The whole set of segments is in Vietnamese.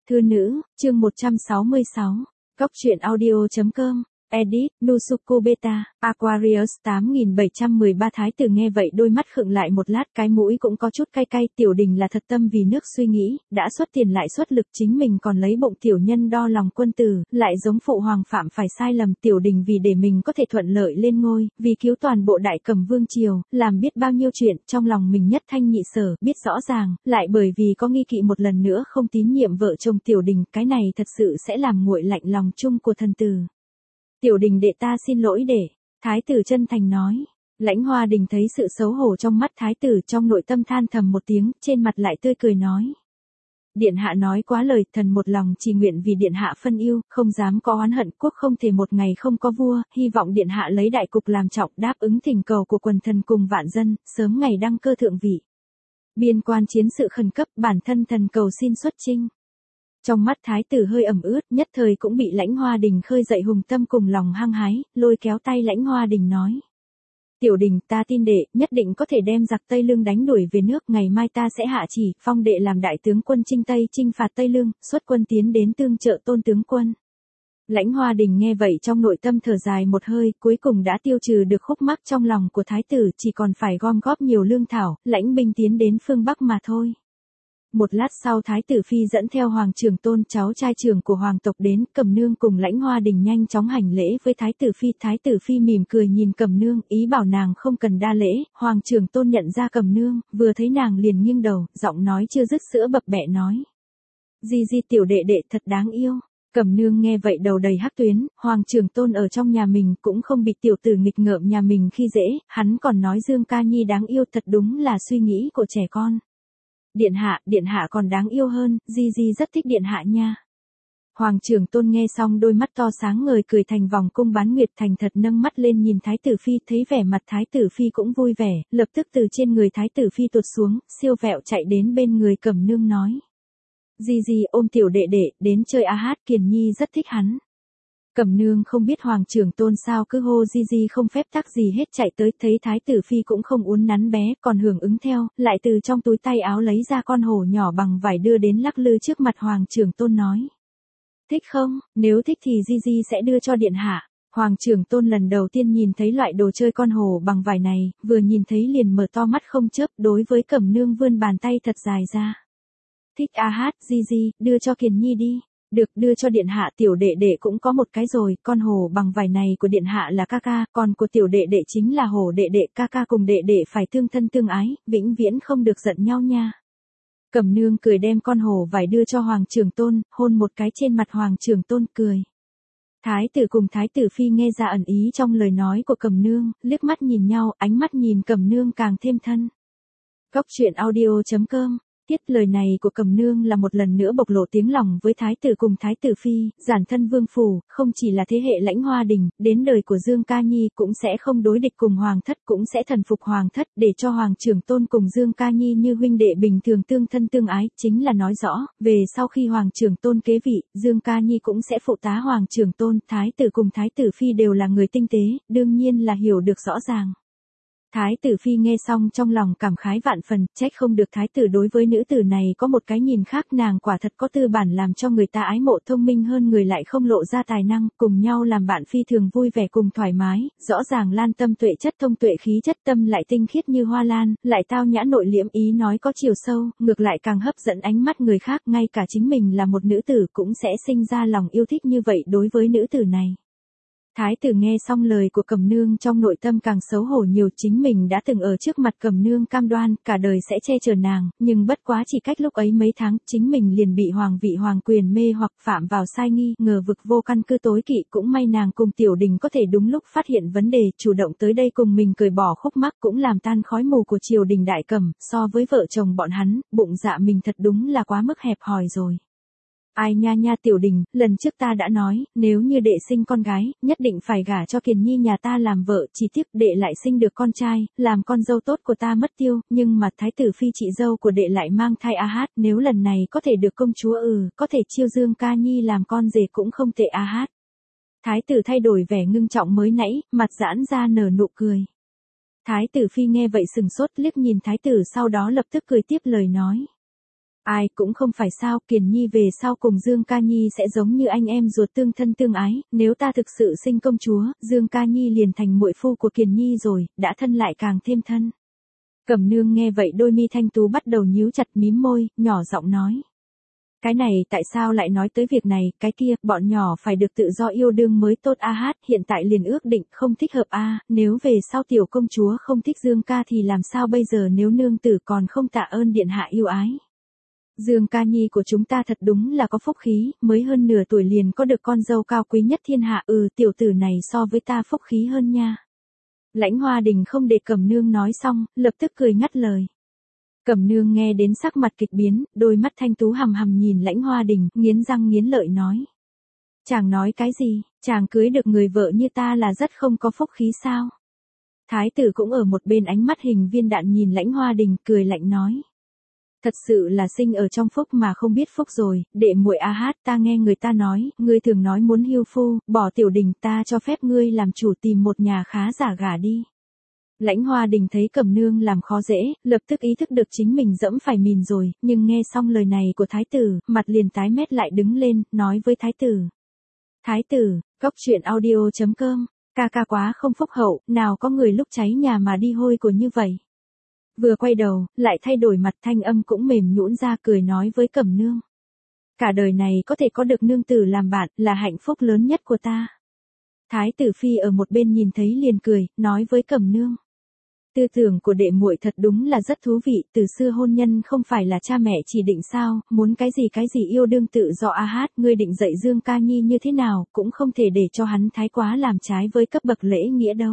Thư nữ, chương 166. Góc truyện audio.com. Edit, Nusuku Beta, Aquarius 8713 Thái tử nghe vậy đôi mắt khựng lại một lát, cái mũi cũng có chút cay cay. Tiểu Đình là thật tâm vì nước suy nghĩ, đã xuất tiền lại xuất lực, chính mình còn lấy bụng tiểu nhân đo lòng quân tử, lại giống phụ hoàng phạm phải sai lầm. Tiểu Đình vì để mình có thể thuận lợi lên ngôi, vì cứu toàn bộ Đại Cẩm vương triều, làm biết bao nhiêu chuyện, trong lòng mình nhất thanh nhị sở, biết rõ ràng, lại bởi vì có nghi kỵ một lần nữa không tín nhiệm vợ chồng Tiểu Đình, cái này thật sự sẽ làm nguội lạnh lòng chung của thần tử. Tiểu Đình đệ ta xin lỗi để, Thái tử chân thành nói. Lãnh Hoa Đình thấy sự xấu hổ trong mắt Thái tử, trong nội tâm than thầm một tiếng, trên mặt lại tươi cười nói. Điện hạ nói quá lời, thần một lòng chỉ nguyện vì điện hạ phân yêu, không dám có oán hận, quốc không thể một ngày không có vua, hy vọng điện hạ lấy đại cục làm trọng, đáp ứng thỉnh cầu của quần thần cùng vạn dân, sớm ngày đăng cơ thượng vị. Biên quan chiến sự khẩn cấp, bản thân thần cầu xin xuất chinh. Trong mắt Thái tử hơi ẩm ướt, nhất thời cũng bị Lãnh Hoa Đình khơi dậy hùng tâm cùng lòng hăng hái, lôi kéo tay Lãnh Hoa Đình nói. Tiểu Đình, ta tin đệ, nhất định có thể đem giặc Tây Lương đánh đuổi về nước, ngày mai ta sẽ hạ chỉ, phong đệ làm đại tướng quân chinh Tây, chinh phạt Tây Lương, xuất quân tiến đến tương trợ Tôn tướng quân. Lãnh Hoa Đình nghe vậy trong nội tâm thở dài một hơi, cuối cùng đã tiêu trừ được khúc mắc trong lòng của Thái tử, chỉ còn phải gom góp nhiều lương thảo, lãnh binh tiến đến phương Bắc mà thôi. Một lát sau Thái tử Phi dẫn theo Hoàng Trường Tôn, cháu trai trưởng của Hoàng tộc đến, Cẩm Nương cùng Lãnh Hoa Đình nhanh chóng hành lễ với Thái tử Phi. Thái tử Phi mỉm cười nhìn Cẩm Nương, ý bảo nàng không cần đa lễ. Hoàng Trường Tôn nhận ra Cẩm Nương, vừa thấy nàng liền nghiêng đầu, giọng nói chưa dứt sữa bập bẹ nói. Di tiểu đệ đệ thật đáng yêu. Cẩm Nương nghe vậy đầu đầy hắc tuyến, Hoàng Trường Tôn ở trong nhà mình cũng không bị tiểu tử nghịch ngợm nhà mình khi dễ, hắn còn nói Dương Ca Nhi đáng yêu, thật đúng là suy nghĩ của trẻ con. Điện hạ còn đáng yêu hơn, Di rất thích điện hạ nha. Hoàng Trường Tôn nghe xong đôi mắt to sáng ngời cười thành vòng cung bán nguyệt, thành thật nâng mắt lên nhìn Thái tử Phi, thấy vẻ mặt Thái tử Phi cũng vui vẻ, lập tức từ trên người Thái tử Phi tuột xuống, siêu vẹo chạy đến bên người Cẩm Nương nói. Di ôm tiểu đệ đệ, đến chơi hát, Kiền Nhi rất thích hắn. Cẩm Nương không biết Hoàng Trường Tôn sao cứ hô Di không phép tắc gì hết, chạy tới thấy Thái tử Phi cũng không uốn nắn bé, còn hưởng ứng theo, lại từ trong túi tay áo lấy ra con hổ nhỏ bằng vải đưa đến lắc lư trước mặt Hoàng Trường Tôn nói. Thích không, nếu thích thì Di sẽ đưa cho điện hạ. Hoàng Trường Tôn lần đầu tiên nhìn thấy loại đồ chơi con hổ bằng vải này, vừa nhìn thấy liền mở to mắt không chớp, đối với Cẩm Nương vươn bàn tay thật dài ra. Thích hát, Di, đưa cho Kiền Nhi đi. Được, đưa cho điện hạ, tiểu đệ đệ cũng có một cái rồi, con hổ bằng vải này của điện hạ là ca ca, còn của tiểu đệ đệ chính là hổ đệ đệ, ca ca cùng đệ đệ phải tương thân tương ái, vĩnh viễn không được giận nhau nha. Cẩm Nương cười đem con hổ vải đưa cho Hoàng Trường Tôn, hôn một cái trên mặt Hoàng Trường Tôn cười. Thái tử cùng Thái tử Phi nghe ra ẩn ý trong lời nói của Cẩm Nương, liếc mắt nhìn nhau, ánh mắt nhìn Cẩm Nương càng thêm thân. Góc truyện audio.com. Tiết lời này của Cẩm Nương là một lần nữa bộc lộ tiếng lòng với Thái tử cùng Thái tử Phi, giản thân vương phủ, không chỉ là thế hệ Lãnh Hoa Đình, đến đời của Dương Ca Nhi cũng sẽ không đối địch cùng Hoàng thất, cũng sẽ thần phục Hoàng thất, để cho Hoàng Trường Tôn cùng Dương Ca Nhi như huynh đệ bình thường tương thân tương ái, chính là nói rõ, về sau khi Hoàng Trường Tôn kế vị, Dương Ca Nhi cũng sẽ phụ tá Hoàng Trường Tôn, Thái tử cùng Thái tử Phi đều là người tinh tế, đương nhiên là hiểu được rõ ràng. Thái tử Phi nghe xong trong lòng cảm khái vạn phần, trách không được Thái tử đối với nữ tử này có một cái nhìn khác, nàng quả thật có tư bản làm cho người ta ái mộ, thông minh hơn người lại không lộ ra tài năng, cùng nhau làm bạn phi thường vui vẻ cùng thoải mái, rõ ràng lan tâm tuệ chất thông tuệ khí chất, tâm lại tinh khiết như hoa lan, lại tao nhã nội liễm, ý nói có chiều sâu, ngược lại càng hấp dẫn ánh mắt người khác, ngay cả chính mình là một nữ tử cũng sẽ sinh ra lòng yêu thích như vậy đối với nữ tử này. Thái tử nghe xong lời của Cẩm Nương trong nội tâm càng xấu hổ nhiều, chính mình đã từng ở trước mặt Cẩm Nương cam đoan, cả đời sẽ che chở nàng, nhưng bất quá chỉ cách lúc ấy mấy tháng, chính mình liền bị hoàng vị hoàng quyền mê hoặc phạm vào sai nghi, ngờ vực vô căn cứ tối kỵ, cũng may nàng cùng Tiểu Đình có thể đúng lúc phát hiện vấn đề, chủ động tới đây cùng mình cởi bỏ khúc mắc, cũng làm tan khói mù của triều đình Đại Cẩm, so với vợ chồng bọn hắn, bụng dạ mình thật đúng là quá mức hẹp hòi rồi. Ai nha Tiểu Đình, lần trước ta đã nói, nếu như đệ sinh con gái, nhất định phải gả cho Kiền Nhi nhà ta làm vợ, chỉ tiếc đệ lại sinh được con trai, làm con dâu tốt của ta mất tiêu, nhưng mà Thái tử Phi chị dâu của đệ lại mang thai hát, nếu lần này có thể được công chúa có thể chiêu Dương Ca Nhi làm con rể cũng không tệ hát. Thái tử thay đổi vẻ ngưng trọng mới nãy, mặt giãn ra nở nụ cười. Thái tử Phi nghe vậy sừng sốt, liếc nhìn Thái tử, sau đó lập tức cười tiếp lời nói. Ai cũng không phải sao, Kiền Nhi về sau cùng Dương Ca Nhi sẽ giống như anh em ruột tương thân tương ái, nếu ta thực sự sinh công chúa, Dương Ca Nhi liền thành muội phu của Kiền Nhi rồi, đã thân lại càng thêm thân. Cẩm Nương nghe vậy đôi mi thanh tú bắt đầu nhíu chặt mím môi, nhỏ giọng nói. Cái này tại sao lại nói tới việc này, cái kia, bọn nhỏ phải được tự do yêu đương mới tốt a hát, hiện tại liền ước định không thích hợp a, nếu về sau tiểu công chúa không thích Dương ca thì làm sao bây giờ nếu nương tử còn không tạ ơn điện hạ yêu ái. Dương Ca Nhi của chúng ta thật đúng là có phúc khí, mới hơn nửa tuổi liền có được con dâu cao quý nhất thiên hạ, tiểu tử này so với ta phúc khí hơn nha. Lãnh Hoa Đình không để Cẩm Nương nói xong, lập tức cười ngắt lời. Cẩm Nương nghe đến sắc mặt kịch biến, đôi mắt thanh tú hằm hằm nhìn Lãnh Hoa Đình, nghiến răng nghiến lợi nói. Chàng nói cái gì, chàng cưới được người vợ như ta là rất không có phúc khí sao? Thái tử cũng ở một bên ánh mắt hình viên đạn nhìn Lãnh Hoa Đình, cười lạnh nói. Thật sự là sinh ở trong phúc mà không biết phúc rồi, đệ muội a hát, ta nghe người ta nói, ngươi thường nói muốn hưu phu, bỏ Tiểu Đình, ta cho phép ngươi làm chủ tìm một nhà khá giả gả đi. Lãnh Hoa Đình thấy Cẩm Nương làm khó dễ, lập tức ý thức được chính mình dẫm phải mìn rồi, nhưng nghe xong lời này của thái tử, mặt liền tái mét lại đứng lên, nói với thái tử. Thái tử, Cốc Truyện Audio.com, ca ca quá không phúc hậu, nào có người lúc cháy nhà mà đi hôi của như vậy. Vừa quay đầu, lại thay đổi mặt, thanh âm cũng mềm nhũn ra, cười nói với Cẩm Nương. Cả đời này có thể có được nương tử làm bạn, là hạnh phúc lớn nhất của ta. Thái tử phi ở một bên nhìn thấy liền cười, nói với Cẩm Nương. Tư tưởng của đệ muội thật đúng là rất thú vị, từ xưa hôn nhân không phải là cha mẹ chỉ định sao, muốn cái gì yêu đương tự do a hát, ngươi định dạy Dương Ca Nhi như thế nào, cũng không thể để cho hắn thái quá làm trái với cấp bậc lễ nghĩa đâu.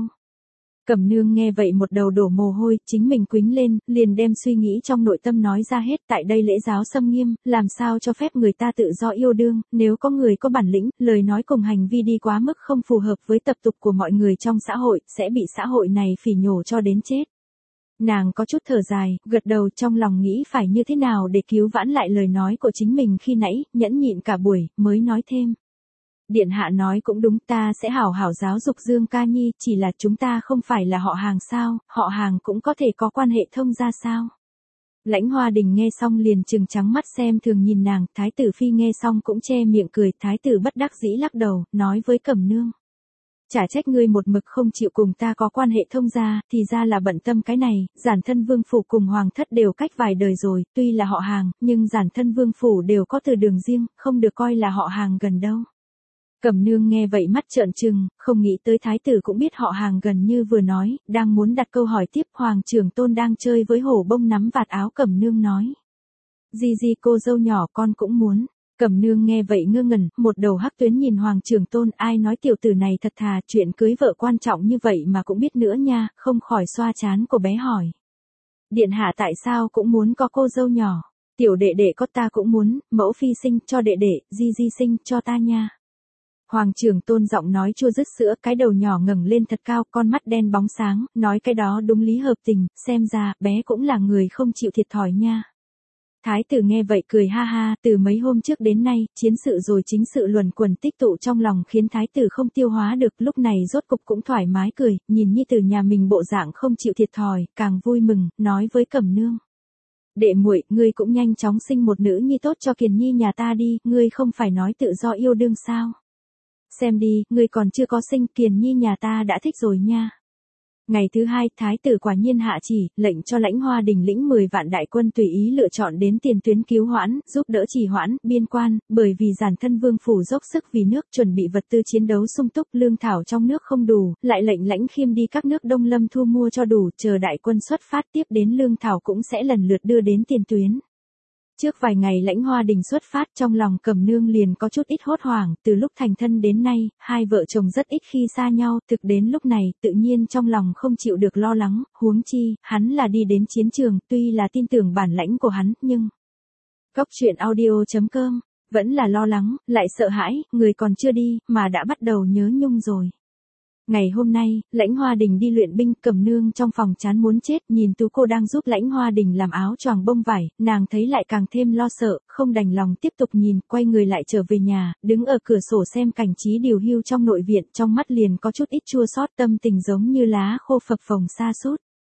Cẩm Nương nghe vậy một đầu đổ mồ hôi, chính mình quýnh lên, liền đem suy nghĩ trong nội tâm nói ra hết, tại đây lễ giáo xâm nghiêm, làm sao cho phép người ta tự do yêu đương, nếu có người có bản lĩnh, lời nói cùng hành vi đi quá mức không phù hợp với tập tục của mọi người trong xã hội, sẽ bị xã hội này phỉ nhổ cho đến chết. Nàng có chút thở dài, gật đầu trong lòng nghĩ phải như thế nào để cứu vãn lại lời nói của chính mình khi nãy, nhẫn nhịn cả buổi, mới nói thêm. Điện hạ nói cũng đúng, ta sẽ hảo hảo giáo dục Dương Ca Nhi, chỉ là chúng ta không phải là họ hàng sao, họ hàng cũng có thể có quan hệ thông gia sao. Lãnh Hoa Đình nghe xong liền trừng trắng mắt xem thường nhìn nàng, thái tử phi nghe xong cũng che miệng cười, thái tử bất đắc dĩ lắc đầu, nói với Cẩm Nương. Chả trách ngươi một mực không chịu cùng ta có quan hệ thông gia, thì ra là bận tâm cái này, giản thân vương phủ cùng hoàng thất đều cách vài đời rồi, tuy là họ hàng, nhưng giản thân vương phủ đều có từ đường riêng, không được coi là họ hàng gần đâu. Cẩm Nương nghe vậy mắt trợn trừng, không nghĩ tới thái tử cũng biết họ hàng gần như vừa nói, đang muốn đặt câu hỏi tiếp, Hoàng trưởng tôn đang chơi với hổ bông nắm vạt áo Cẩm Nương nói. Di cô dâu nhỏ con cũng muốn. Cẩm Nương nghe vậy ngơ ngẩn, một đầu hắc tuyến nhìn Hoàng trưởng tôn, ai nói tiểu tử này thật thà, chuyện cưới vợ quan trọng như vậy mà cũng biết nữa nha, không khỏi xoa trán của bé hỏi. Điện hạ tại sao cũng muốn có cô dâu nhỏ, tiểu đệ đệ có ta cũng muốn, mẫu phi sinh cho đệ đệ, Di sinh cho ta nha. Hoàng trưởng tôn giọng nói chua dứt sữa, cái đầu nhỏ ngẩng lên thật cao, con mắt đen bóng sáng, nói cái đó đúng lý hợp tình, xem ra, bé cũng là người không chịu thiệt thòi nha. Thái tử nghe vậy cười ha ha, từ mấy hôm trước đến nay, chiến sự rồi chính sự luẩn quẩn tích tụ trong lòng khiến thái tử không tiêu hóa được, lúc này rốt cục cũng thoải mái cười, nhìn nhi tử nhà mình bộ dạng không chịu thiệt thòi, càng vui mừng, nói với Cẩm Nương. Đệ muội, ngươi cũng nhanh chóng sinh một nữ nhi tốt cho Kiền Nhi nhà ta đi, ngươi không phải nói tự do yêu đương sao? Xem đi, ngươi còn chưa có sinh, Kiền Nhi nhà ta đã thích rồi nha. Ngày thứ hai, thái tử quả nhiên hạ chỉ, lệnh cho Lãnh Hoa Đình lĩnh 10 vạn đại quân tùy ý lựa chọn đến tiền tuyến cứu hoãn, giúp đỡ trì hoãn, biên quan, bởi vì giản thân vương phủ dốc sức vì nước, chuẩn bị vật tư chiến đấu sung túc, lương thảo trong nước không đủ, lại lệnh Lãnh Khiêm đi các nước Đông Lâm thu mua cho đủ, chờ đại quân xuất phát tiếp đến lương thảo cũng sẽ lần lượt đưa đến tiền tuyến. Trước vài ngày Lãnh Hoa Đình xuất phát, trong lòng Cẩm Nương liền có chút ít hốt hoảng, từ lúc thành thân đến nay, hai vợ chồng rất ít khi xa nhau, thực đến lúc này, tự nhiên trong lòng không chịu được lo lắng, huống chi, hắn là đi đến chiến trường, tuy là tin tưởng bản lãnh của hắn, nhưng... Cốc Truyện Audio.com, vẫn là lo lắng, lại sợ hãi, người còn chưa đi, mà đã bắt đầu nhớ nhung rồi. Ngày hôm nay, Lãnh Hoa Đình đi luyện binh, Cẩm Nương trong phòng chán muốn chết, nhìn Tú cô đang giúp Lãnh Hoa Đình làm áo choàng bông vải, nàng thấy lại càng thêm lo sợ, không đành lòng tiếp tục nhìn, quay người lại trở về nhà, đứng ở cửa sổ xem cảnh trí điều hưu trong nội viện, trong mắt liền có chút ít chua xót, tâm tình giống như lá khô phập phồng sa sút.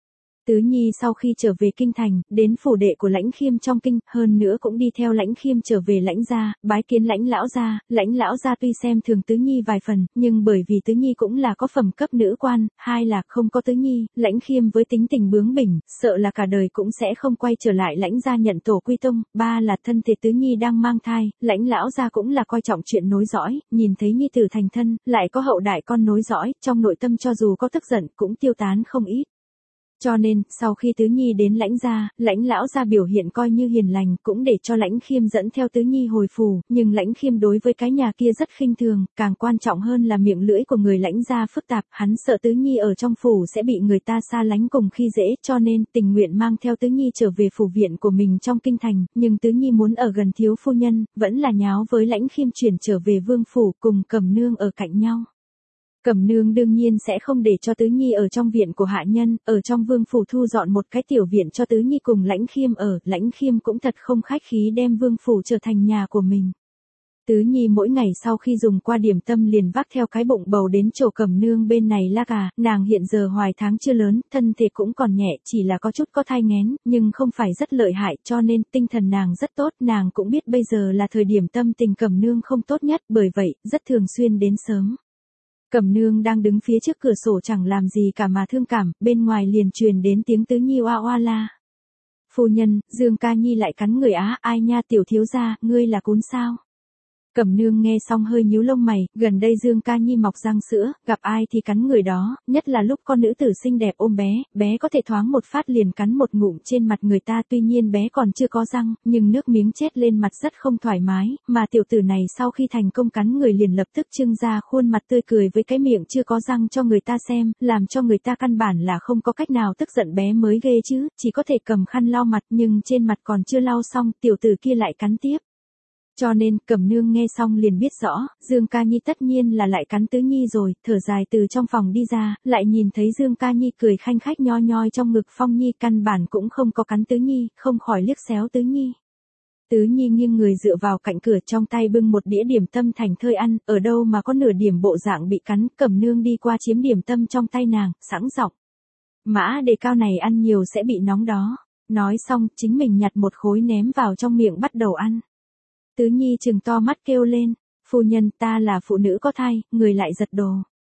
Tứ Nhi sau khi trở về kinh thành, đến phủ đệ của Lãnh Khiêm trong kinh, hơn nữa cũng đi theo Lãnh Khiêm trở về Lãnh gia, bái kiến Lãnh lão gia tuy xem thường Tứ Nhi vài phần, nhưng bởi vì Tứ Nhi cũng là có phẩm cấp nữ quan, hai là không có Tứ Nhi, Lãnh Khiêm với tính tình bướng bỉnh, sợ là cả đời cũng sẽ không quay trở lại Lãnh gia nhận tổ quy tông, ba là thân thể Tứ Nhi đang mang thai, Lãnh lão gia cũng là coi trọng chuyện nối dõi, nhìn thấy nhi tử thành thân, lại có hậu đại con nối dõi, trong nội tâm cho dù có tức giận cũng tiêu tán không ít. Cho nên, sau khi Tứ Nhi đến Lãnh gia, Lãnh lão gia biểu hiện coi như hiền lành, cũng để cho Lãnh Khiêm dẫn theo Tứ Nhi hồi phủ, nhưng Lãnh Khiêm đối với cái nhà kia rất khinh thường, càng quan trọng hơn là miệng lưỡi của người Lãnh gia phức tạp, hắn sợ Tứ Nhi ở trong phủ sẽ bị người ta xa lánh cùng khi dễ, cho nên tình nguyện mang theo Tứ Nhi trở về phủ viện của mình trong kinh thành, nhưng Tứ Nhi muốn ở gần thiếu phu nhân, vẫn là nháo với Lãnh Khiêm chuyển trở về vương phủ cùng Cẩm Nương ở cạnh nhau. Cẩm Nương đương nhiên sẽ không để cho Tứ Nhi ở trong viện của hạ nhân, ở trong vương phủ thu dọn một cái tiểu viện cho Tứ Nhi cùng Lãnh Khiêm ở, Lãnh Khiêm cũng thật không khách khí đem vương phủ trở thành nhà của mình. Tứ Nhi mỗi ngày sau khi dùng qua điểm tâm liền vác theo cái bụng bầu đến chỗ Cẩm Nương bên này la cà, nàng hiện giờ hoài tháng chưa lớn, thân thể cũng còn nhẹ, chỉ là có chút có thai nghén, nhưng không phải rất lợi hại, cho nên tinh thần nàng rất tốt, nàng cũng biết bây giờ là thời điểm tâm tình Cẩm Nương không tốt nhất, bởi vậy, rất thường xuyên đến sớm. Cẩm Nương đang đứng phía trước cửa sổ chẳng làm gì cả mà thương cảm, bên ngoài liền truyền đến tiếng Tứ Nhi oa oa la. Phu nhân, Dương Ca Nhi lại cắn người á, ai nha tiểu thiếu gia, ngươi là cún sao? Cẩm Nương nghe xong hơi nhíu lông mày, gần đây Dương Ca Nhi mọc răng sữa, gặp ai thì cắn người đó, nhất là lúc con nữ tử xinh đẹp ôm bé, bé có thể thoáng một phát liền cắn một ngụm trên mặt người ta, tuy nhiên bé còn chưa có răng, nhưng nước miếng chết lên mặt rất không thoải mái, mà tiểu tử này sau khi thành công cắn người liền lập tức trưng ra khuôn mặt tươi cười với cái miệng chưa có răng cho người ta xem, làm cho người ta căn bản là không có cách nào tức giận bé mới ghê chứ, chỉ có thể cầm khăn lau mặt nhưng trên mặt còn chưa lau xong, tiểu tử kia lại cắn tiếp. Cho nên, Cẩm Nương nghe xong liền biết rõ, Dương Ca Nhi tất nhiên là lại cắn Tứ Nhi rồi, thở dài từ trong phòng đi ra, lại nhìn thấy Dương Ca Nhi cười khanh khách nho nhoi trong ngực Phong Nhi, căn bản cũng không có cắn Tứ Nhi, không khỏi liếc xéo Tứ Nhi. Tứ Nhi nghiêng người dựa vào cạnh cửa, trong tay bưng một đĩa điểm tâm thành thơi ăn, ở đâu mà có nửa điểm bộ dạng bị cắn, Cẩm Nương đi qua chiếm điểm tâm trong tay nàng, sẵn giọng: Mã đề cao này ăn nhiều sẽ bị nóng đó. Nói xong, chính mình nhặt một khối ném vào trong miệng bắt đầu ăn. Tứ Nhi trừng to mắt kêu lên: Phu nhân, ta là phụ nữ có thai, người lại giật đồ.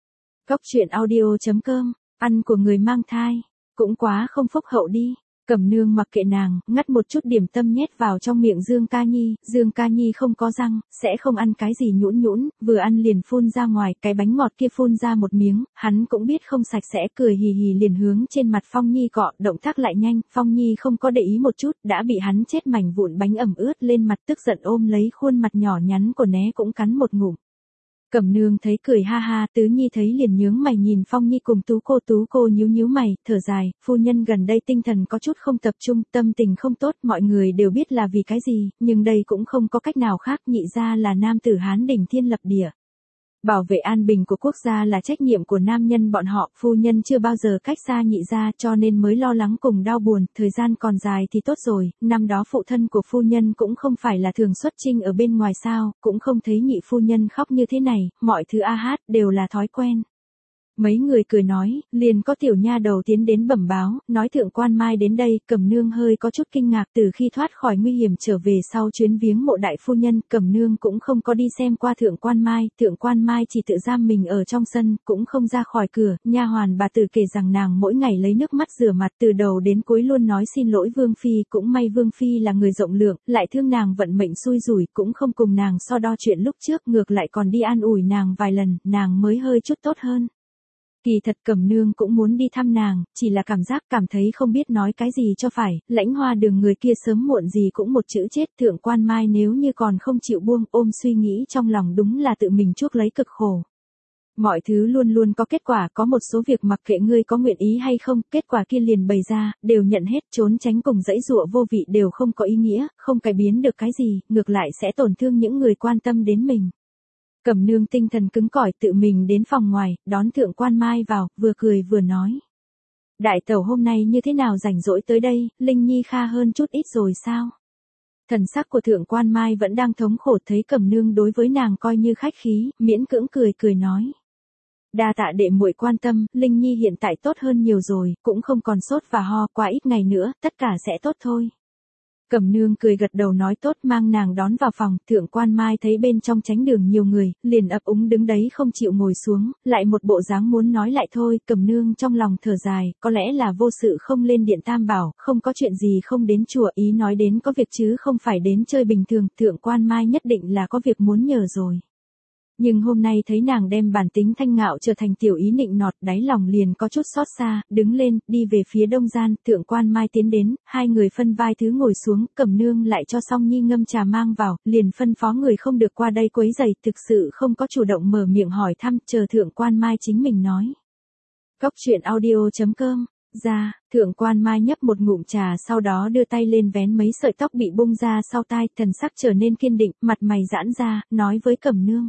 Cóc truyện audio.com, ăn của người mang thai, cũng quá không phúc hậu đi. Cẩm Nương mặc kệ nàng, ngắt một chút điểm tâm nhét vào trong miệng Dương Ca Nhi, Dương Ca Nhi không có răng, sẽ không ăn cái gì nhũn nhũn, vừa ăn liền phun ra ngoài, cái bánh ngọt kia phun ra một miếng, hắn cũng biết không sạch sẽ, cười hì hì liền hướng trên mặt Phong Nhi cọ, động tác lại nhanh, Phong Nhi không có để ý một chút, đã bị hắn chết mảnh vụn bánh ẩm ướt lên mặt, tức giận ôm lấy khuôn mặt nhỏ nhắn của né cũng cắn một ngụm. Cẩm Nương thấy cười ha ha, Tứ Nhi thấy liền nhướng mày nhìn Phong Nhi cùng Tú cô nhíu nhíu mày, thở dài, phu nhân gần đây tinh thần có chút không tập trung, tâm tình không tốt, mọi người đều biết là vì cái gì, nhưng đây cũng không có cách nào khác, nhị gia là nam tử Hán đỉnh thiên lập địa. Bảo vệ an bình của quốc gia là trách nhiệm của nam nhân bọn họ, phu nhân chưa bao giờ cách xa nhị gia cho nên mới lo lắng cùng đau buồn, thời gian còn dài thì tốt rồi, năm đó phụ thân của phu nhân cũng không phải là thường xuất chinh ở bên ngoài sao, cũng không thấy nhị phu nhân khóc như thế này, mọi thứ a hát đều là thói quen. Mấy người cười nói, liền có tiểu nha đầu tiến đến bẩm báo, nói thượng quan Mai đến đây, Cẩm Nương hơi có chút kinh ngạc, từ khi thoát khỏi nguy hiểm trở về sau chuyến viếng mộ đại phu nhân, Cẩm Nương cũng không có đi xem qua thượng quan Mai chỉ tự giam mình ở trong sân, cũng không ra khỏi cửa, nha hoàn bà tử kể rằng nàng mỗi ngày lấy nước mắt rửa mặt từ đầu đến cuối luôn nói xin lỗi Vương Phi, cũng may Vương Phi là người rộng lượng, lại thương nàng vận mệnh xui rủi, cũng không cùng nàng so đo chuyện lúc trước, ngược lại còn đi an ủi nàng vài lần, nàng mới hơi chút tốt hơn. Kỳ thật Cẩm Nương cũng muốn đi thăm nàng, chỉ là cảm thấy không biết nói cái gì cho phải, Lãnh Hoa Đường người kia sớm muộn gì cũng một chữ chết, thượng quan Mai nếu như còn không chịu buông, ôm suy nghĩ trong lòng đúng là tự mình chuốc lấy cực khổ. Mọi thứ luôn luôn có kết quả, có một số việc mặc kệ ngươi có nguyện ý hay không, kết quả kia liền bày ra, đều nhận hết, trốn tránh cùng dãy dụa vô vị đều không có ý nghĩa, không cải biến được cái gì, ngược lại sẽ tổn thương những người quan tâm đến mình. Cẩm Nương tinh thần cứng cỏi tự mình đến phòng ngoài, đón thượng quan Mai vào, vừa cười vừa nói. Đại tẩu hôm nay như thế nào rảnh rỗi tới đây, Linh Nhi kha hơn chút ít rồi sao? Thần sắc của thượng quan Mai vẫn đang thống khổ, thấy Cẩm Nương đối với nàng coi như khách khí, miễn cưỡng cười nói. Đa tạ đệ muội quan tâm, Linh Nhi hiện tại tốt hơn nhiều rồi, cũng không còn sốt và ho, quá ít ngày nữa, tất cả sẽ tốt thôi. Cẩm Nương cười gật đầu nói tốt, mang nàng đón vào phòng. Thượng Quan Mai thấy bên trong tránh đường nhiều người, liền ấp úng đứng đấy không chịu ngồi xuống, lại một bộ dáng muốn nói lại thôi. Cẩm Nương trong lòng thở dài, có lẽ là vô sự không lên điện Tam Bảo, không có chuyện gì không đến chùa, ý nói đến có việc chứ không phải đến chơi bình thường. Thượng Quan Mai nhất định là có việc muốn nhờ rồi. Nhưng hôm nay thấy nàng đem bản tính thanh ngạo trở thành tiểu ý nịnh nọt, đáy lòng liền có chút xót xa, đứng lên, đi về phía đông gian. Thượng Quan Mai tiến đến, hai người phân vai thứ ngồi xuống, Cẩm Nương lại cho Song Nhi ngâm trà mang vào, liền phân phó người không được qua đây quấy rầy, thực sự không có chủ động mở miệng hỏi thăm, chờ Thượng Quan Mai chính mình nói. Cốc truyện audio.com ra, Thượng Quan Mai nhấp một ngụm trà, sau đó đưa tay lên vén mấy sợi tóc bị bung ra sau tai, thần sắc trở nên kiên định, mặt mày giãn ra, nói với Cẩm Nương.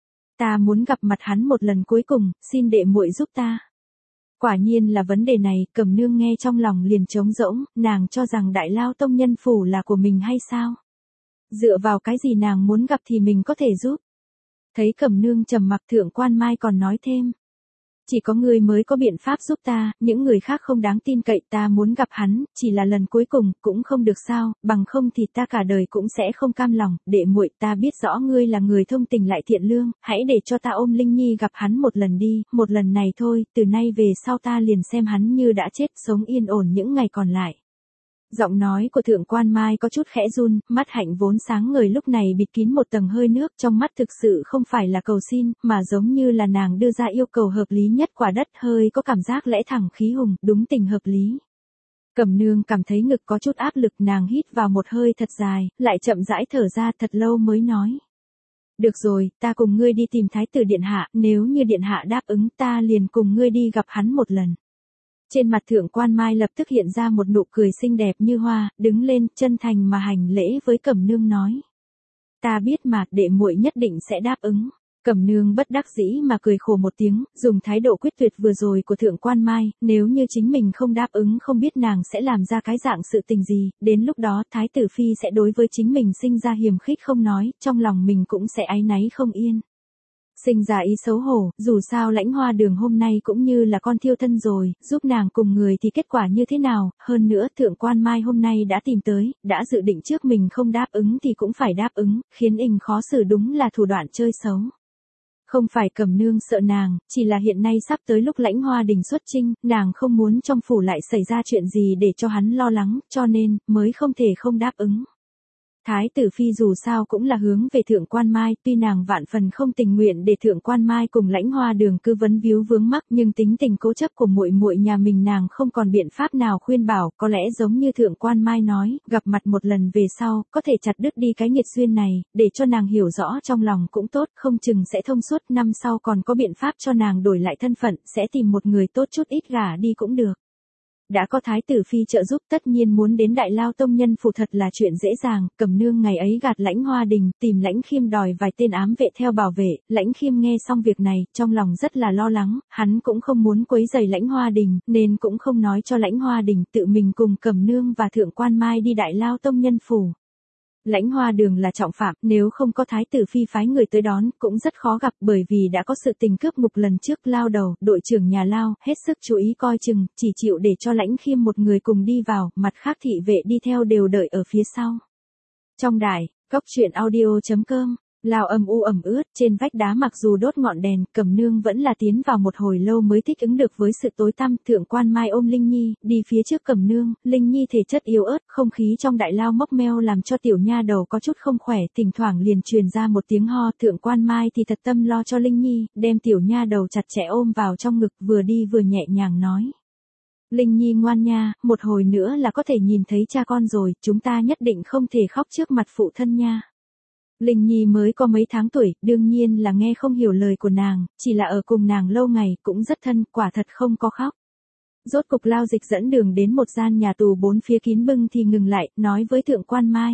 Ta muốn gặp mặt hắn một lần cuối cùng, xin đệ muội giúp ta. Quả nhiên là vấn đề này, Cẩm Nương nghe trong lòng liền trống rỗng, nàng cho rằng Đại Lao Tông Nhân Phủ là của mình hay sao? Dựa vào cái gì nàng muốn gặp thì mình có thể giúp? Thấy Cẩm Nương trầm mặc, Thượng Quan Mai còn nói thêm. Chỉ có ngươi mới có biện pháp giúp ta, những người khác không đáng tin cậy, ta muốn gặp hắn, chỉ là lần cuối cùng, cũng không được sao, bằng không thì ta cả đời cũng sẽ không cam lòng. Đệ muội, ta biết rõ ngươi là người thông tình lại thiện lương, hãy để cho ta ôm Linh Nhi gặp hắn một lần đi, một lần này thôi, từ nay về sau ta liền xem hắn như đã chết, sống yên ổn những ngày còn lại. Giọng nói của Thượng Quan Mai có chút khẽ run, mắt hạnh vốn sáng ngời lúc này bịt kín một tầng hơi nước, trong mắt thực sự không phải là cầu xin, mà giống như là nàng đưa ra yêu cầu hợp lý nhất, quả đất hơi có cảm giác lẽ thẳng khí hùng, đúng tình hợp lý. Cẩm Nương cảm thấy ngực có chút áp lực, nàng hít vào một hơi thật dài, lại chậm rãi thở ra thật lâu mới nói. Được rồi, ta cùng ngươi đi tìm Thái tử Điện Hạ, nếu như Điện Hạ đáp ứng ta liền cùng ngươi đi gặp hắn một lần. Trên mặt Thượng Quan Mai lập tức hiện ra một nụ cười xinh đẹp như hoa, đứng lên, chân thành mà hành lễ với Cẩm Nương nói. Ta biết mà, đệ muội nhất định sẽ đáp ứng. Cẩm Nương bất đắc dĩ mà cười khổ một tiếng, dùng thái độ quyết tuyệt vừa rồi của Thượng Quan Mai, nếu như chính mình không đáp ứng không biết nàng sẽ làm ra cái dạng sự tình gì, đến lúc đó Thái tử Phi sẽ đối với chính mình sinh ra hiềm khích không nói, trong lòng mình cũng sẽ áy náy không yên. Sinh ra ý xấu hổ, dù sao Lãnh Hoa Đường hôm nay cũng như là con thiêu thân rồi, giúp nàng cùng người thì kết quả như thế nào, hơn nữa Thượng Quan Mai hôm nay đã tìm tới, đã dự định trước mình không đáp ứng thì cũng phải đáp ứng, khiến ình khó xử đúng là thủ đoạn chơi xấu. Không phải Cẩm Nương sợ nàng, chỉ là hiện nay sắp tới lúc Lãnh Hoa Đình xuất chinh, nàng không muốn trong phủ lại xảy ra chuyện gì để cho hắn lo lắng, cho nên, mới không thể không đáp ứng. Thái tử Phi dù sao cũng là hướng về Thượng Quan Mai, tuy nàng vạn phần không tình nguyện để Thượng Quan Mai cùng Lãnh Hoa Đường cứ vấn víu vướng mắc, nhưng tính tình cố chấp của muội muội nhà mình nàng không còn biện pháp nào khuyên bảo, có lẽ giống như Thượng Quan Mai nói, gặp mặt một lần về sau, có thể chặt đứt đi cái nghiệt duyên này, để cho nàng hiểu rõ trong lòng cũng tốt, không chừng sẽ thông suốt, năm sau còn có biện pháp cho nàng đổi lại thân phận, sẽ tìm một người tốt chút ít gả đi cũng được. Đã có Thái tử Phi trợ giúp tất nhiên muốn đến Đại Lao Tông Nhân Phủ thật là chuyện dễ dàng, Cẩm Nương ngày ấy gạt Lãnh Hoa Đình, tìm Lãnh Khiêm đòi vài tên ám vệ theo bảo vệ, Lãnh Khiêm nghe xong việc này, trong lòng rất là lo lắng, hắn cũng không muốn quấy rầy Lãnh Hoa Đình, nên cũng không nói cho Lãnh Hoa Đình, tự mình cùng Cẩm Nương và Thượng Quan Mai đi Đại Lao Tông Nhân Phủ. Lãnh Hoa Đường là trọng phạm, nếu không có Thái tử Phi phái người tới đón, cũng rất khó gặp, bởi vì đã có sự tình cướp ngục lần trước. Lao đầu, đội trưởng nhà Lao, hết sức chú ý coi chừng, chỉ chịu để cho Lãnh Khiêm một người cùng đi vào, mặt khác thị vệ đi theo đều đợi ở phía sau. Trong đài, Cốc truyện audio.com, Lao âm u ẩm ướt, trên vách đá mặc dù đốt ngọn đèn, Cẩm Nương vẫn là tiến vào một hồi lâu mới thích ứng được với sự tối tăm. Thượng Quan Mai ôm Linh Nhi, đi phía trước Cẩm Nương, Linh Nhi thể chất yếu ớt, không khí trong đại lao mốc meo làm cho tiểu nha đầu có chút không khỏe, thỉnh thoảng liền truyền ra một tiếng ho. Thượng Quan Mai thì thật tâm lo cho Linh Nhi, đem tiểu nha đầu chặt chẽ ôm vào trong ngực, vừa đi vừa nhẹ nhàng nói. Linh Nhi ngoan nha, một hồi nữa là có thể nhìn thấy cha con rồi, chúng ta nhất định không thể khóc trước mặt phụ thân nha. Linh Nhi mới có mấy tháng tuổi, đương nhiên là nghe không hiểu lời của nàng, chỉ là ở cùng nàng lâu ngày, cũng rất thân, quả thật không có khóc. Rốt cục Lao Dịch dẫn đường đến một gian nhà tù bốn phía kín bưng thì ngừng lại, nói với Thượng Quan Mai.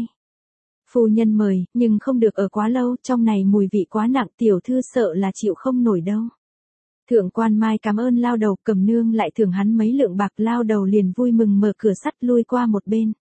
Phu nhân mời, nhưng không được ở quá lâu, trong này mùi vị quá nặng, tiểu thư sợ là chịu không nổi đâu. Thượng Quan Mai cảm ơn Lao đầu, Cẩm Nương lại thưởng hắn mấy lượng bạc, Lao đầu liền vui mừng mở cửa sắt lui qua một bên.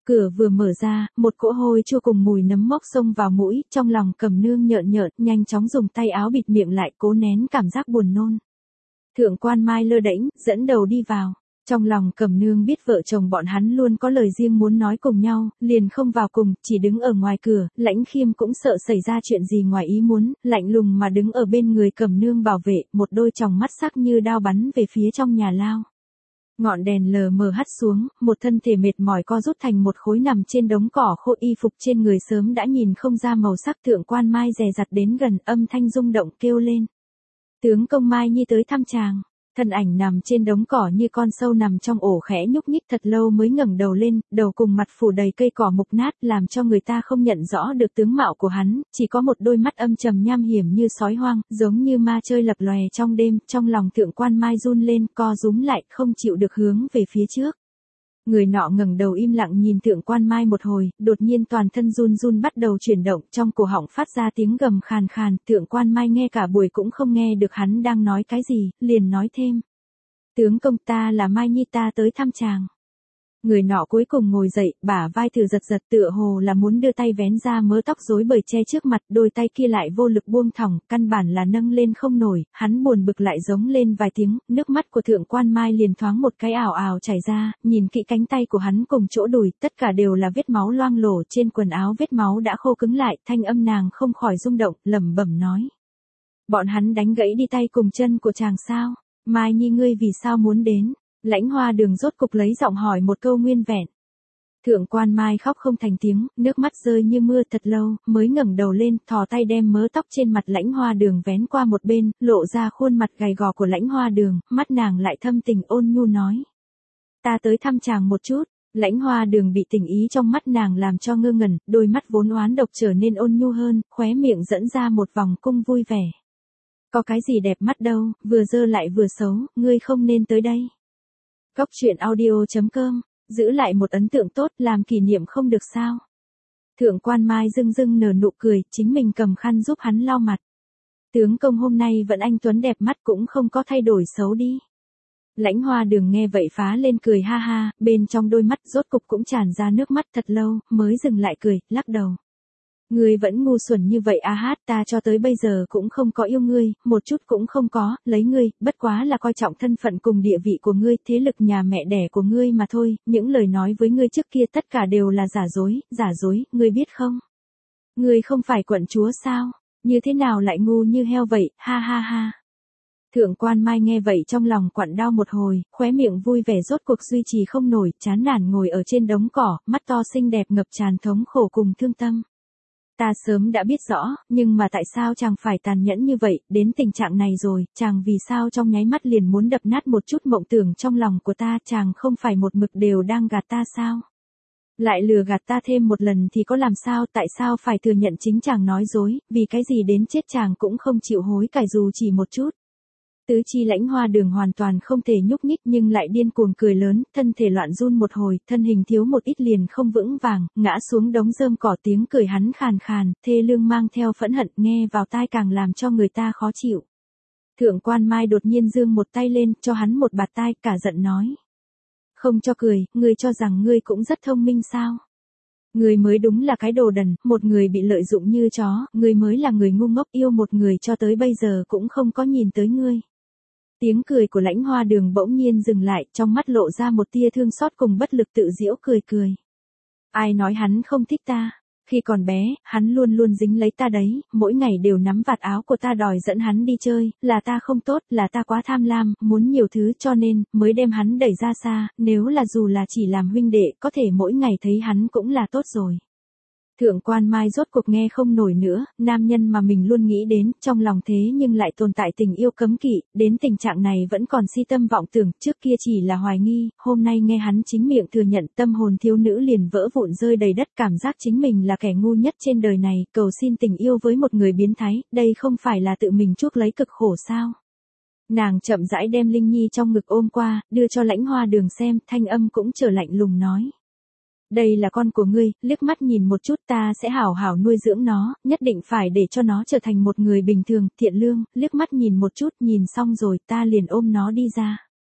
Cửa vừa mở ra, một cỗ hôi chua cùng mùi nấm mốc xông vào mũi, trong lòng Cẩm Nương nhợn nhợn, nhanh chóng dùng tay áo bịt miệng lại, cố nén cảm giác buồn nôn. Thượng quan Mai lơ đễnh, dẫn đầu đi vào. Trong lòng Cẩm Nương biết vợ chồng bọn hắn luôn có lời riêng muốn nói cùng nhau, liền không vào cùng, chỉ đứng ở ngoài cửa, Lãnh Khiêm cũng sợ xảy ra chuyện gì ngoài ý muốn, lạnh lùng mà đứng ở bên người Cẩm Nương bảo vệ, một đôi tròng mắt sắc như đao bắn về phía trong nhà lao. Ngọn đèn lờ mờ hắt xuống, một thân thể mệt mỏi co rút thành một khối nằm trên đống cỏ khô, y phục trên người sớm đã nhìn không ra màu sắc. Thượng quan Mai dè dặt đến gần, âm thanh rung động kêu lên. Tướng công Mai Nhi tới thăm chàng. Thân ảnh nằm trên đống cỏ như con sâu nằm trong ổ khẽ nhúc nhích thật lâu mới ngẩng đầu lên, đầu cùng mặt phủ đầy cây cỏ mục nát làm cho người ta không nhận rõ được tướng mạo của hắn, chỉ có một đôi mắt âm trầm nham hiểm như sói hoang, giống như ma chơi lập lòe trong đêm. Trong lòng Thượng quan Mai run lên, co rúm lại, không chịu được hướng về phía trước. Người nọ ngẩng đầu im lặng nhìn Thượng quan Mai một hồi, đột nhiên toàn thân run run bắt đầu chuyển động, trong cổ họng phát ra tiếng gầm khàn khàn. Thượng quan Mai nghe cả buổi cũng không nghe được hắn đang nói cái gì, liền nói thêm. Tướng công, ta là Mai Nhi, ta tới thăm chàng. Người nọ cuối cùng ngồi dậy, bả vai thử giật giật tựa hồ là muốn đưa tay vén ra mớ tóc rối bời che trước mặt, đôi tay kia lại vô lực buông thõng, căn bản là nâng lên không nổi. Hắn buồn bực lại giống lên vài tiếng, nước mắt của Thượng quan Mai liền thoáng một cái ảo ảo chảy ra, nhìn kỹ cánh tay của hắn cùng chỗ đùi, tất cả đều là vết máu loang lổ, trên quần áo vết máu đã khô cứng lại, thanh âm nàng không khỏi rung động, lẩm bẩm nói. Bọn hắn đánh gãy đi tay cùng chân của chàng sao? Mai Nhi ngươi vì sao muốn đến? Lãnh Hoa Đường rốt cục lấy giọng hỏi một câu nguyên vẹn. Thượng quan Mai khóc không thành tiếng, nước mắt rơi như mưa thật lâu, mới ngẩng đầu lên, thò tay đem mớ tóc trên mặt Lãnh Hoa Đường vén qua một bên, lộ ra khuôn mặt gầy gò của Lãnh Hoa Đường, mắt nàng lại thâm tình ôn nhu nói. Ta tới thăm chàng một chút. Lãnh Hoa Đường bị tình ý trong mắt nàng làm cho ngơ ngẩn, đôi mắt vốn oán độc trở nên ôn nhu hơn, khóe miệng dẫn ra một vòng cung vui vẻ. Có cái gì đẹp mắt đâu, vừa dơ lại vừa xấu, ngươi không nên tới đây. Góc truyện audio.com, giữ lại một ấn tượng tốt, làm kỷ niệm không được sao? Thượng quan Mai dưng dưng nở nụ cười, chính mình cầm khăn giúp hắn lau mặt. Tướng công hôm nay vẫn anh tuấn đẹp mắt, cũng không có thay đổi xấu đi. Lãnh Hoa Đường nghe vậy phá lên cười ha ha, bên trong đôi mắt rốt cục cũng tràn ra nước mắt thật lâu, mới dừng lại cười, lắc đầu. Ngươi vẫn ngu xuẩn như vậy à hát, ta cho tới bây giờ cũng không có yêu ngươi, một chút cũng không có, lấy ngươi, bất quá là coi trọng thân phận cùng địa vị của ngươi, thế lực nhà mẹ đẻ của ngươi mà thôi, những lời nói với ngươi trước kia tất cả đều là giả dối, ngươi biết không? Ngươi không phải quận chúa sao? Như thế nào lại ngu như heo vậy, ha ha ha. Thượng quan Mai nghe vậy trong lòng quặn đau một hồi, khóe miệng vui vẻ rốt cuộc duy trì không nổi, chán nản ngồi ở trên đống cỏ, mắt to xinh đẹp ngập tràn thống khổ cùng thương tâm. Ta sớm đã biết rõ, nhưng mà tại sao chàng phải tàn nhẫn như vậy, đến tình trạng này rồi, chàng vì sao trong nháy mắt liền muốn đập nát một chút mộng tưởng trong lòng của ta, chàng không phải một mực đều đang gạt ta sao? Lại lừa gạt ta thêm một lần thì có làm sao, tại sao phải thừa nhận chính chàng nói dối, vì cái gì đến chết chàng cũng không chịu hối cải dù chỉ một chút. Tứ chi Lãnh Hoa Đường hoàn toàn không thể nhúc nhích nhưng lại điên cuồng cười lớn, thân thể loạn run một hồi, thân hình thiếu một ít liền không vững vàng, ngã xuống đống rơm cỏ, tiếng cười hắn khàn khàn, thê lương mang theo phẫn hận, nghe vào tai càng làm cho người ta khó chịu. Thượng quan Mai đột nhiên giương một tay lên, cho hắn một bạt tai, cả giận nói. Không cho cười, ngươi cho rằng ngươi cũng rất thông minh sao? Ngươi mới đúng là cái đồ đần, một người bị lợi dụng như chó, ngươi mới là người ngu ngốc, yêu một người cho tới bây giờ cũng không có nhìn tới ngươi. Tiếng cười của Lãnh Hoa Đường bỗng nhiên dừng lại, trong mắt lộ ra một tia thương xót cùng bất lực, tự giễu cười. Ai nói hắn không thích ta? Khi còn bé, hắn luôn luôn dính lấy ta đấy, mỗi ngày đều nắm vạt áo của ta đòi dẫn hắn đi chơi, là ta không tốt, là ta quá tham lam, muốn nhiều thứ cho nên, mới đem hắn đẩy ra xa, nếu là dù là chỉ làm huynh đệ, có thể mỗi ngày thấy hắn cũng là tốt rồi. Thượng quan Mai rốt cuộc nghe không nổi nữa, nam nhân mà mình luôn nghĩ đến, trong lòng thế nhưng lại tồn tại tình yêu cấm kỵ, đến tình trạng này vẫn còn si tâm vọng tưởng, trước kia chỉ là hoài nghi, hôm nay nghe hắn chính miệng thừa nhận, tâm hồn thiếu nữ liền vỡ vụn rơi đầy đất, cảm giác chính mình là kẻ ngu nhất trên đời này, cầu xin tình yêu với một người biến thái, đây không phải là tự mình chuốc lấy cực khổ sao? Nàng chậm rãi đem Linh Nhi trong ngực ôm qua, đưa cho Lãnh Hoa Đường xem, thanh âm cũng trở lạnh lùng nói. Đây là con của ngươi, liếc mắt nhìn một chút, ta sẽ hảo hảo nuôi dưỡng nó, nhất định phải để cho nó trở thành một người bình thường, thiện lương, liếc mắt nhìn một chút, nhìn xong rồi ta liền ôm nó đi ra.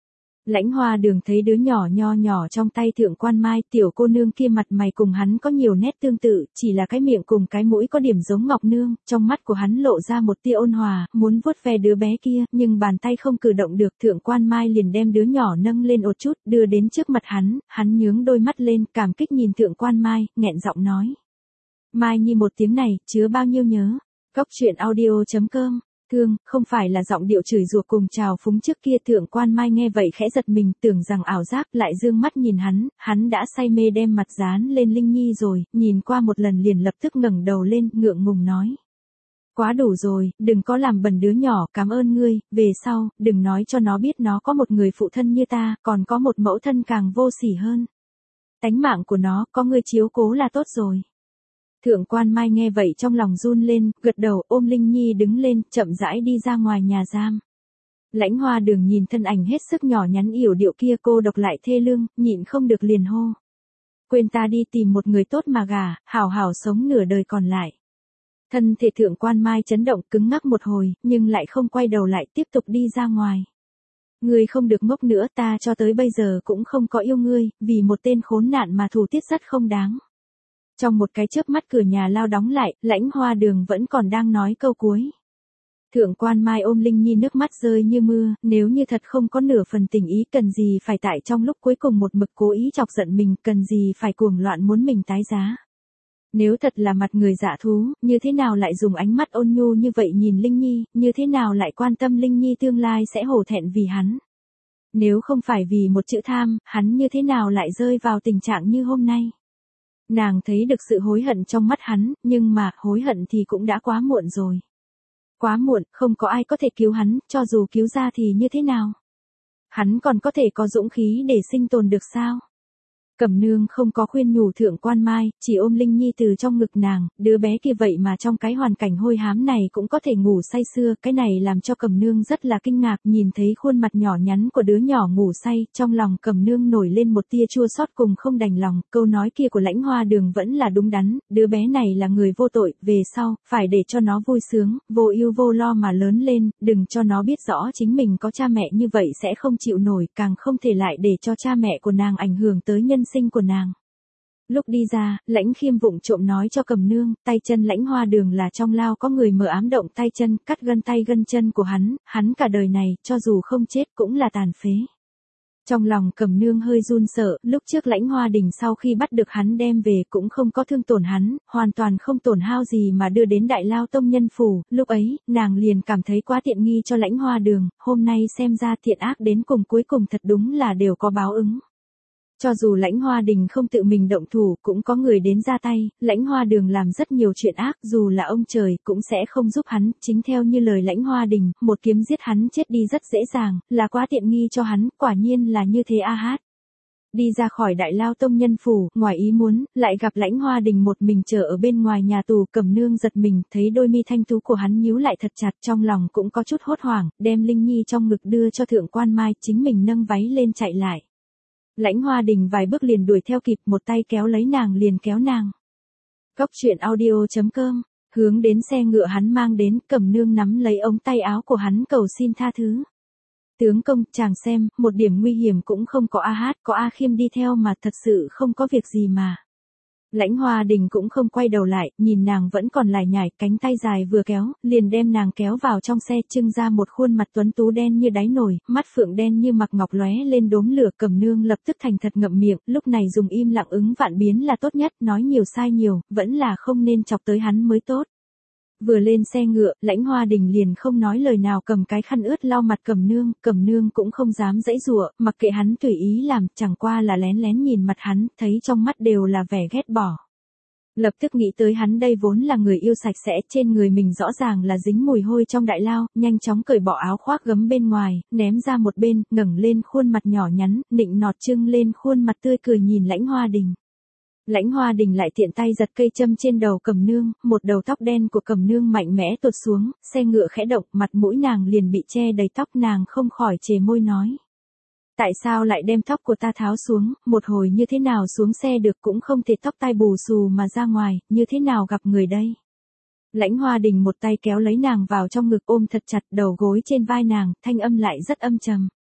Lãnh Hoa Đường thấy đứa nhỏ nho nhỏ trong tay Thượng Quan Mai, tiểu cô nương kia mặt mày cùng hắn có nhiều nét tương tự, chỉ là cái miệng cùng cái mũi có điểm giống Ngọc Nương, trong mắt của hắn lộ ra một tia ôn hòa, muốn vuốt ve đứa bé kia, nhưng bàn tay không cử động được, Thượng Quan Mai liền đem đứa nhỏ nâng lên một chút, đưa đến trước mặt hắn nhướng đôi mắt lên, cảm kích nhìn Thượng Quan Mai, nghẹn giọng nói. Mai Nhi một tiếng này, chứa bao nhiêu nhớ. Cóc truyện audio.com Thương, không phải là giọng điệu chửi rủa cùng trào phúng trước kia. Thượng Quan Mai nghe vậy khẽ giật mình, tưởng rằng ảo giác, lại dương mắt nhìn hắn đã say mê đem mặt dán lên Linh Nhi rồi, nhìn qua một lần liền lập tức ngẩng đầu lên, ngượng ngùng nói. Quá đủ rồi, đừng có làm bẩn đứa nhỏ, cảm ơn ngươi, về sau, đừng nói cho nó biết nó có một người phụ thân như ta, còn có một mẫu thân càng vô sỉ hơn. Tánh mạng của nó, có ngươi chiếu cố là tốt rồi. Thượng Quan Mai nghe vậy trong lòng run lên, gật đầu, ôm Linh Nhi đứng lên, chậm rãi đi ra ngoài nhà giam. Lãnh Hoa Đường nhìn thân ảnh hết sức nhỏ nhắn yểu điệu kia, cô độc lại thê lương, nhịn không được liền hô. Quên ta đi, tìm một người tốt mà gả, hảo hảo sống nửa đời còn lại. Thân thể Thượng Quan Mai chấn động cứng ngắc một hồi, nhưng lại không quay đầu lại, tiếp tục đi ra ngoài. Ngươi không được ngốc nữa, ta cho tới bây giờ cũng không có yêu ngươi, vì một tên khốn nạn mà thù tiết rất không đáng. Trong một cái chớp mắt cửa nhà lao đóng lại, Lãnh Hoa Đường vẫn còn đang nói câu cuối. Thượng Quan Mai ôm Linh Nhi, nước mắt rơi như mưa, nếu như thật không có nửa phần tình ý, cần gì phải tại trong lúc cuối cùng một mực cố ý chọc giận mình, cần gì phải cuồng loạn muốn mình tái giá. Nếu thật là mặt người dạ thú, như thế nào lại dùng ánh mắt ôn nhu như vậy nhìn Linh Nhi, như thế nào lại quan tâm Linh Nhi tương lai sẽ hổ thẹn vì hắn. Nếu không phải vì một chữ tham, hắn như thế nào lại rơi vào tình trạng như hôm nay. Nàng thấy được sự hối hận trong mắt hắn, nhưng mà, hối hận thì cũng đã quá muộn rồi. Quá muộn, không có ai có thể cứu hắn, cho dù cứu ra thì như thế nào? Hắn còn có thể có dũng khí để sinh tồn được sao? Cẩm Nương không có khuyên nhủ Thượng Quan Mai, chỉ ôm Linh Nhi từ trong ngực nàng, đứa bé kia vậy mà trong cái hoàn cảnh hôi hám này cũng có thể ngủ say sưa, cái này làm cho Cẩm Nương rất là kinh ngạc, nhìn thấy khuôn mặt nhỏ nhắn của đứa nhỏ ngủ say, trong lòng Cẩm Nương nổi lên một tia chua xót cùng không đành lòng, câu nói kia của Lãnh Hoa Đường vẫn là đúng đắn, đứa bé này là người vô tội, về sau, phải để cho nó vui sướng, vô ưu vô lo mà lớn lên, đừng cho nó biết rõ chính mình có cha mẹ như vậy sẽ không chịu nổi, càng không thể lại để cho cha mẹ của nàng ảnh hưởng tới nhân sinh của nàng. Lúc đi ra, Lãnh Khiêm vụng trộm nói cho Cẩm Nương, tay chân Lãnh Hoa Đường là trong lao có người mờ ám động tay chân, cắt gân tay gân chân của hắn cả đời này, cho dù không chết cũng là tàn phế. Trong lòng Cẩm Nương hơi run sợ, lúc trước Lãnh Hoa Đình sau khi bắt được hắn đem về cũng không có thương tổn hắn, hoàn toàn không tổn hao gì mà đưa đến Đại Lao Tông Nhân Phủ, lúc ấy, nàng liền cảm thấy quá tiện nghi cho Lãnh Hoa Đường, hôm nay xem ra thiện ác đến cùng cuối cùng thật đúng là đều có báo ứng. Cho dù Lãnh Hoa Đình không tự mình động thủ, cũng có người đến ra tay, Lãnh Hoa Đường làm rất nhiều chuyện ác, dù là ông trời, cũng sẽ không giúp hắn, chính theo như lời Lãnh Hoa Đình, một kiếm giết hắn chết đi rất dễ dàng, là quá tiện nghi cho hắn, quả nhiên là như thế a hát. Đi ra khỏi Đại Lao Tông Nhân Phủ, ngoài ý muốn, lại gặp Lãnh Hoa Đình một mình chờ ở bên ngoài nhà tù. Cẩm Nương giật mình, thấy đôi mi thanh tú của hắn nhíu lại thật chặt, trong lòng cũng có chút hốt hoảng, đem Linh Nhi trong ngực đưa cho Thượng Quan Mai, chính mình nâng váy lên chạy lại. Lãnh Hoa Đình vài bước liền đuổi theo kịp, một tay kéo lấy nàng liền kéo nàng. Cóc truyện audio.com Hướng đến xe ngựa hắn mang đến, Cẩm Nương nắm lấy ống tay áo của hắn cầu xin tha thứ. Tướng công, chàng xem, một điểm nguy hiểm cũng không có a hát, có A Khiêm đi theo mà, thật sự không có việc gì mà. Lãnh Hoa Đình cũng không quay đầu lại, nhìn nàng vẫn còn lải nhải, cánh tay dài vừa kéo, liền đem nàng kéo vào trong xe, trưng ra một khuôn mặt tuấn tú đen như đáy nồi, mắt phượng đen như mặc ngọc lóe lên đốm lửa. Cẩm Nương lập tức thành thật ngậm miệng, lúc này dùng im lặng ứng vạn biến là tốt nhất, nói nhiều sai nhiều, vẫn là không nên chọc tới hắn mới tốt. Vừa lên xe ngựa, Lãnh Hoa Đình liền không nói lời nào, cầm cái khăn ướt lau mặt Cẩm Nương cũng không dám giãy giụa, mặc kệ hắn tùy ý làm, chẳng qua là lén lén nhìn mặt hắn, thấy trong mắt đều là vẻ ghét bỏ. Lập tức nghĩ tới hắn đây vốn là người yêu sạch sẽ, trên người mình rõ ràng là dính mùi hôi trong đại lao, nhanh chóng cởi bỏ áo khoác gấm bên ngoài, ném ra một bên, ngẩng lên khuôn mặt nhỏ nhắn, nịnh nọt trưng lên khuôn mặt tươi cười nhìn Lãnh Hoa Đình. Lãnh Hoa Đình lại tiện tay giật cây châm trên đầu Cẩm Nương, một đầu tóc đen của Cẩm Nương mạnh mẽ tuột xuống, xe ngựa khẽ động, mặt mũi nàng liền bị che đầy tóc, nàng không khỏi chề môi nói. Tại sao lại đem tóc của ta tháo xuống, một hồi như thế nào xuống xe được, cũng không thể tóc tai bù xù mà ra ngoài, như thế nào gặp người đây? Lãnh Hoa Đình một tay kéo lấy nàng vào trong ngực ôm thật chặt, đầu gối trên vai nàng, thanh âm lại rất âm trầm.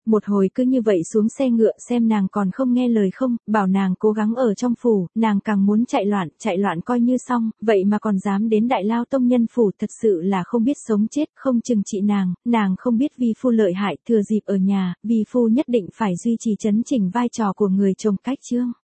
một hồi cứ như vậy xuống xe ngựa xem nàng còn không nghe lời không, bảo nàng cố gắng ở trong phủ, nàng càng muốn chạy loạn coi như xong, vậy mà còn dám đến Đại Lao tông nhân phủ, thật sự là không biết sống chết, không chừng trị nàng không biết vi phu lợi hại, thừa dịp ở nhà, vi phu nhất định phải duy trì chấn chỉnh vai trò của người chồng cách chương.